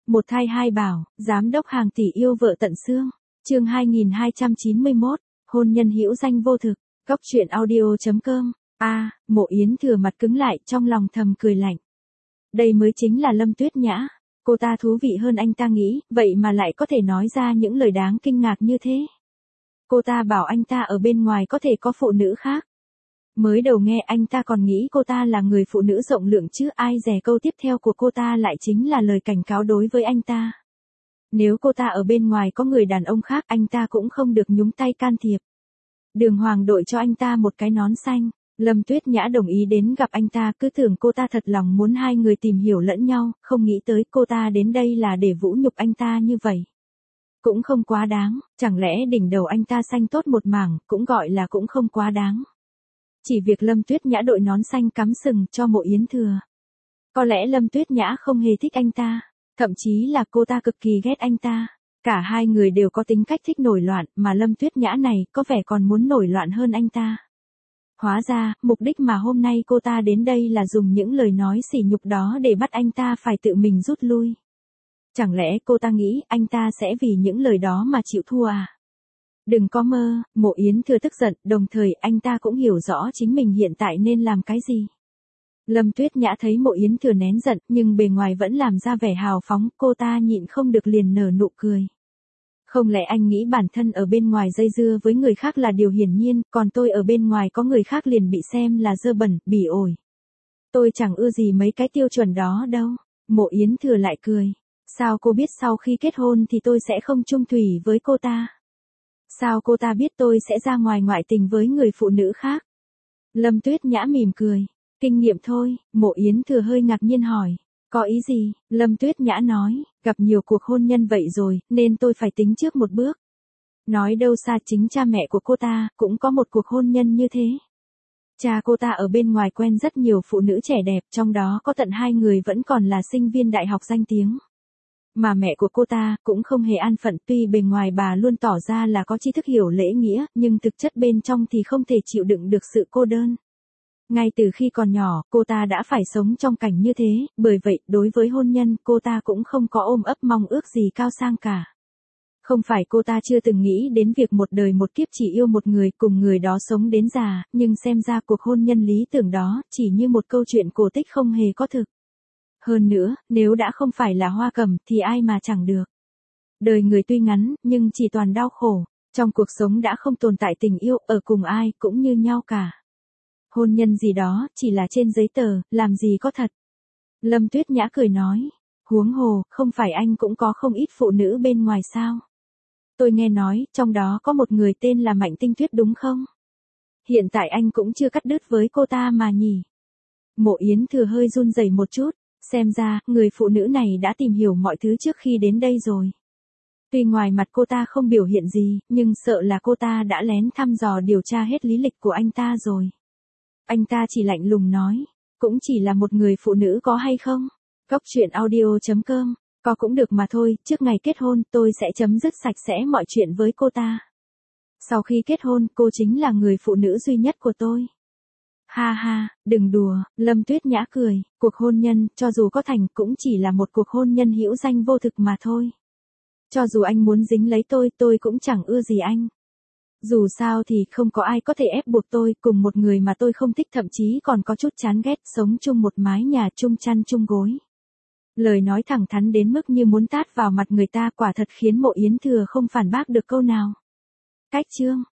Một thai hai bảo, giám đốc hàng tỷ yêu vợ tận xương. Chương 2291, hôn nhân hữu danh vô thực. Cóc truyện audio.com. Mộ Yến Thừa mặt cứng lại, trong lòng thầm cười lạnh. Đây mới chính là Lâm Tuyết Nhã. Cô ta thú vị hơn anh ta nghĩ, vậy mà lại có thể nói ra những lời đáng kinh ngạc như thế. Cô ta bảo anh ta ở bên ngoài có thể có phụ nữ khác. Mới đầu nghe anh ta còn nghĩ cô ta là người phụ nữ rộng lượng chứ, ai dè câu tiếp theo của cô ta lại chính là lời cảnh cáo đối với anh ta. Nếu cô ta ở bên ngoài có người đàn ông khác, anh ta cũng không được nhúng tay can thiệp. Đường Hoàng đội cho anh ta một cái nón xanh. Lâm Tuyết Nhã đồng ý đến gặp anh ta, cứ tưởng cô ta thật lòng muốn hai người tìm hiểu lẫn nhau, không nghĩ tới cô ta đến đây là để vũ nhục anh ta như vậy. Cũng không quá đáng, chẳng lẽ đỉnh đầu anh ta xanh tốt một mảng, cũng gọi là cũng không quá đáng. Chỉ việc Lâm Tuyết Nhã đội nón xanh cắm sừng cho Mộ Yến Thừa. Có lẽ Lâm Tuyết Nhã không hề thích anh ta, thậm chí là cô ta cực kỳ ghét anh ta. Cả hai người đều có tính cách thích nổi loạn, mà Lâm Tuyết Nhã này có vẻ còn muốn nổi loạn hơn anh ta. Hóa ra, mục đích mà hôm nay cô ta đến đây là dùng những lời nói sỉ nhục đó để bắt anh ta phải tự mình rút lui. Chẳng lẽ cô ta nghĩ anh ta sẽ vì những lời đó mà chịu thua à? Đừng có mơ. Mộ Yến Thừa tức giận, đồng thời anh ta cũng hiểu rõ chính mình hiện tại nên làm cái gì. Lâm Tuyết Nhã thấy Mộ Yến Thừa nén giận, nhưng bề ngoài vẫn làm ra vẻ hào phóng, cô ta nhịn không được liền nở nụ cười. Không lẽ anh nghĩ bản thân ở bên ngoài dây dưa với người khác là điều hiển nhiên, còn tôi ở bên ngoài có người khác liền bị xem là dơ bẩn, bỉ ổi. Tôi chẳng ưa gì mấy cái tiêu chuẩn đó đâu. Mộ Yến Thừa lại cười. Sao cô biết sau khi kết hôn thì tôi sẽ không chung thủy với cô ta? Sao cô ta biết tôi sẽ ra ngoài ngoại tình với người phụ nữ khác? Lâm Tuyết Nhã mỉm cười. Kinh nghiệm thôi. Mộ Yến Thừa hơi ngạc nhiên hỏi. Có ý gì? Lâm Tuyết Nhã nói, gặp nhiều cuộc hôn nhân vậy rồi, nên tôi phải tính trước một bước. Nói đâu xa chính cha mẹ của cô ta, cũng có một cuộc hôn nhân như thế. Cha cô ta ở bên ngoài quen rất nhiều phụ nữ trẻ đẹp, trong đó có tận 2 người vẫn còn là sinh viên đại học danh tiếng. Mà mẹ của cô ta cũng không hề an phận, tuy bề ngoài bà luôn tỏ ra là có tri thức hiểu lễ nghĩa, nhưng thực chất bên trong thì không thể chịu đựng được sự cô đơn. Ngay từ khi còn nhỏ, cô ta đã phải sống trong cảnh như thế, bởi vậy, đối với hôn nhân, cô ta cũng không có ôm ấp mong ước gì cao sang cả. Không phải cô ta chưa từng nghĩ đến việc một đời một kiếp chỉ yêu một người, cùng người đó sống đến già, nhưng xem ra cuộc hôn nhân lý tưởng đó, chỉ như một câu chuyện cổ tích không hề có thực. Hơn nữa, nếu đã không phải là Hoa Cẩm, thì ai mà chẳng được. Đời người tuy ngắn, nhưng chỉ toàn đau khổ. Trong cuộc sống đã không tồn tại tình yêu, ở cùng ai, cũng như nhau cả. Hôn nhân gì đó, chỉ là trên giấy tờ, làm gì có thật. Lâm Tuyết Nhã cười nói. Huống hồ, không phải anh cũng có không ít phụ nữ bên ngoài sao? Tôi nghe nói, trong đó có một người tên là Mạnh Tinh Tuyết đúng không? Hiện tại anh cũng chưa cắt đứt với cô ta mà nhỉ? Mộ Yến Thừa hơi run rẩy một chút, xem ra, người phụ nữ này đã tìm hiểu mọi thứ trước khi đến đây rồi. Tuy ngoài mặt cô ta không biểu hiện gì, nhưng sợ là cô ta đã lén thăm dò điều tra hết lý lịch của anh ta rồi. Anh ta chỉ lạnh lùng nói, cũng chỉ là một người phụ nữ có hay không? Cóc truyện audio.com, có cũng được mà thôi, trước ngày kết hôn tôi sẽ chấm dứt sạch sẽ mọi chuyện với cô ta. Sau khi kết hôn, cô chính là người phụ nữ duy nhất của tôi. Ha ha, đừng đùa. Lâm Tuyết Nhã cười, cuộc hôn nhân, cho dù có thành, cũng chỉ là một cuộc hôn nhân hữu danh vô thực mà thôi. Cho dù anh muốn dính lấy tôi cũng chẳng ưa gì anh. Dù sao thì không có ai có thể ép buộc tôi cùng một người mà tôi không thích, thậm chí còn có chút chán ghét, sống chung một mái nhà, chung chăn chung gối. Lời nói thẳng thắn đến mức như muốn tát vào mặt người ta, quả thật khiến Mộ Yến Thừa không phản bác được câu nào. Cách chương